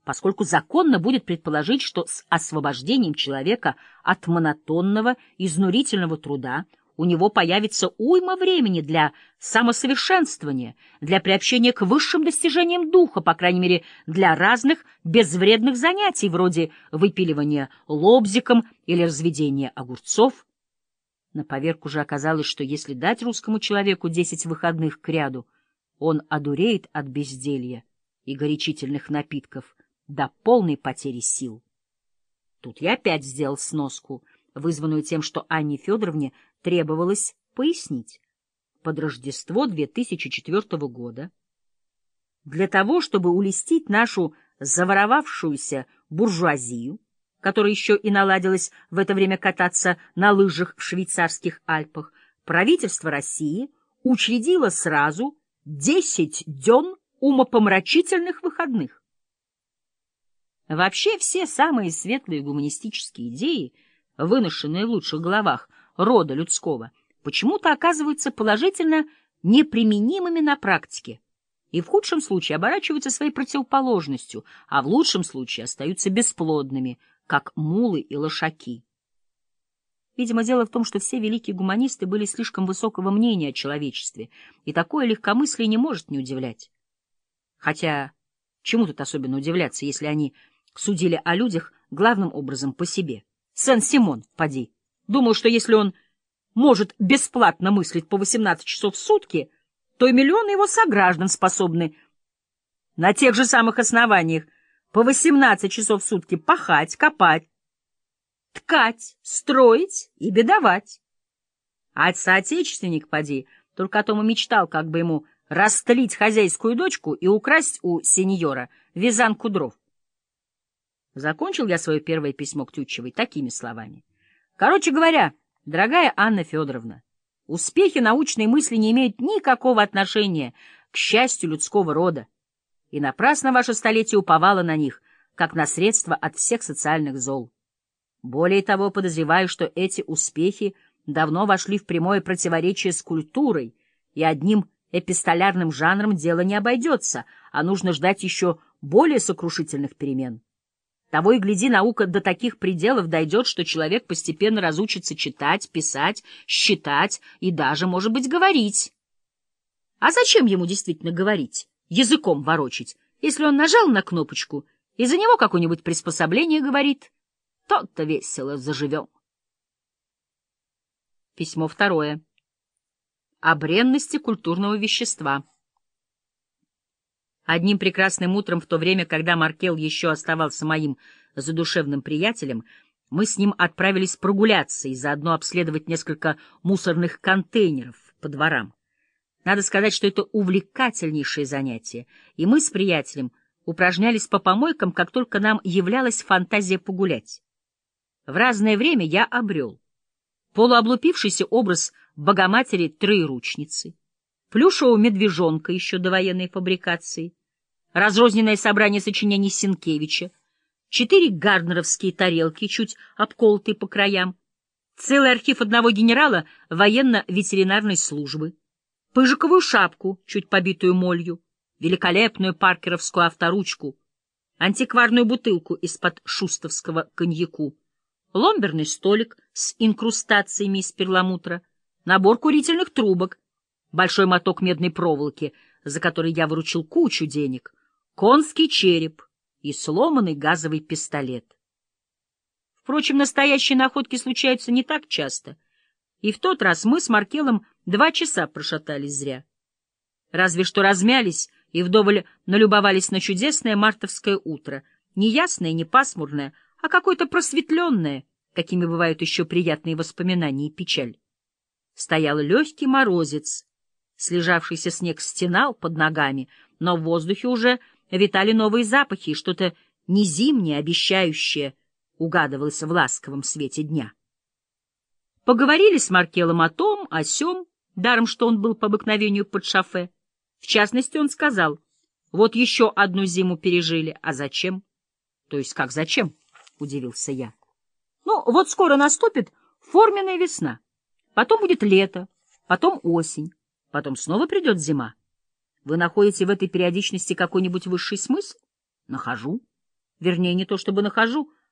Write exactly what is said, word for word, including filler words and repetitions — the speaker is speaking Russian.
поскольку законно будет предположить, что с освобождением человека от монотонного, изнурительного труда у него появится уйма времени для самосовершенствования, для приобщения к высшим достижениям духа, по крайней мере, для разных безвредных занятий, вроде выпиливания лобзиком или разведения огурцов. На поверку же оказалось, что если дать русскому человеку десять выходных кряду, он одуреет от безделья и горячительных напитков до полной потери сил. Тут я опять сделал сноску, вызванную тем, что Анне Федоровне требовалось пояснить. Под Рождество две тысячи четвёртого года, для того, чтобы улестить нашу заворовавшуюся буржуазию, которая еще и наладилась в это время кататься на лыжах в швейцарских Альпах, правительство России учредило сразу десять дён умопомрачительных выходных. Вообще все самые светлые гуманистические идеи, выношенные в лучших головах рода людского, почему-то оказываются положительно неприменимыми на практике и в худшем случае оборачиваются своей противоположностью, а в лучшем случае остаются бесплодными, как мулы и лошаки. Видимо, дело в том, что все великие гуманисты были слишком высокого мнения о человечестве, и такое легкомыслие не может не удивлять. Хотя чему тут особенно удивляться, если они судили о людях главным образом по себе? Сен-Симон, поди, думал, что если он может бесплатно мыслить по восемнадцать часов в сутки, то и миллионы его сограждан способны на тех же самых основаниях по восемнадцать часов в сутки пахать, копать, ткать, строить и бедовать. А соотечественник, поди, только о том и мечтал, как бы ему растлить хозяйскую дочку и украсть у сеньора вязанку дров. Закончил я свое первое письмо к Тютчевой такими словами. Короче говоря, дорогая Анна Федоровна, успехи научной мысли не имеют никакого отношения к счастью людского рода, и напрасно ваше столетие уповало на них, как на средства от всех социальных зол. Более того, подозреваю, что эти успехи давно вошли в прямое противоречие с культурой, и одним эпистолярным жанром дело не обойдется, а нужно ждать еще более сокрушительных перемен. Того и гляди, наука до таких пределов дойдет, что человек постепенно разучится читать, писать, считать и даже, может быть, говорить. А зачем ему действительно говорить, языком ворочить, если он нажал на кнопочку, и за него какое-нибудь приспособление говорит? То-то весело заживем. Письмо второе. О бренности культурного вещества. Одним прекрасным утром, в то время, когда Маркел еще оставался моим задушевным приятелем, мы с ним отправились прогуляться и заодно обследовать несколько мусорных контейнеров по дворам. Надо сказать, что это увлекательнейшее занятие, и мы с приятелем упражнялись по помойкам, как только нам являлась фантазия погулять. В разное время я обрел полуоблупившийся образ Богоматери Троеручницы, плюшевого медвежонка еще до военной фабрикации, разрозненное собрание сочинений Сенкевича, четыре гарднеровские тарелки, чуть обколотые по краям, целый архив одного генерала военно-ветеринарной службы, пыжиковую шапку, чуть побитую молью, великолепную паркеровскую авторучку, антикварную бутылку из-под шустовского коньяку, ломберный столик с инкрустациями из перламутра, набор курительных трубок, большой моток медной проволоки, за который я выручил кучу денег, конский череп и сломанный газовый пистолет. Впрочем, настоящие находки случаются не так часто, и в тот раз мы с Маркелом два часа прошатались зря. Разве что размялись и вдоволь налюбовались на чудесное мартовское утро, не ясное, не пасмурное, а какое-то просветленное, какими бывают еще приятные воспоминания и печаль. Стоял легкий морозец, слежавшийся снег стенал под ногами, но в воздухе уже витали новые запахи, и что-то незимнее, обещающее угадывалось в ласковом свете дня. Поговорили с Маркелом о том, о сём, даром что он был по обыкновению под шофе. В частности, он сказал, вот еще одну зиму пережили, а зачем? То есть как зачем? — удивился я. Ну, вот скоро наступит форменная весна. Потом будет лето, потом осень, потом снова придет зима. Вы находите в этой периодичности какой-нибудь высший смысл? Нахожу. Вернее, не то чтобы нахожу,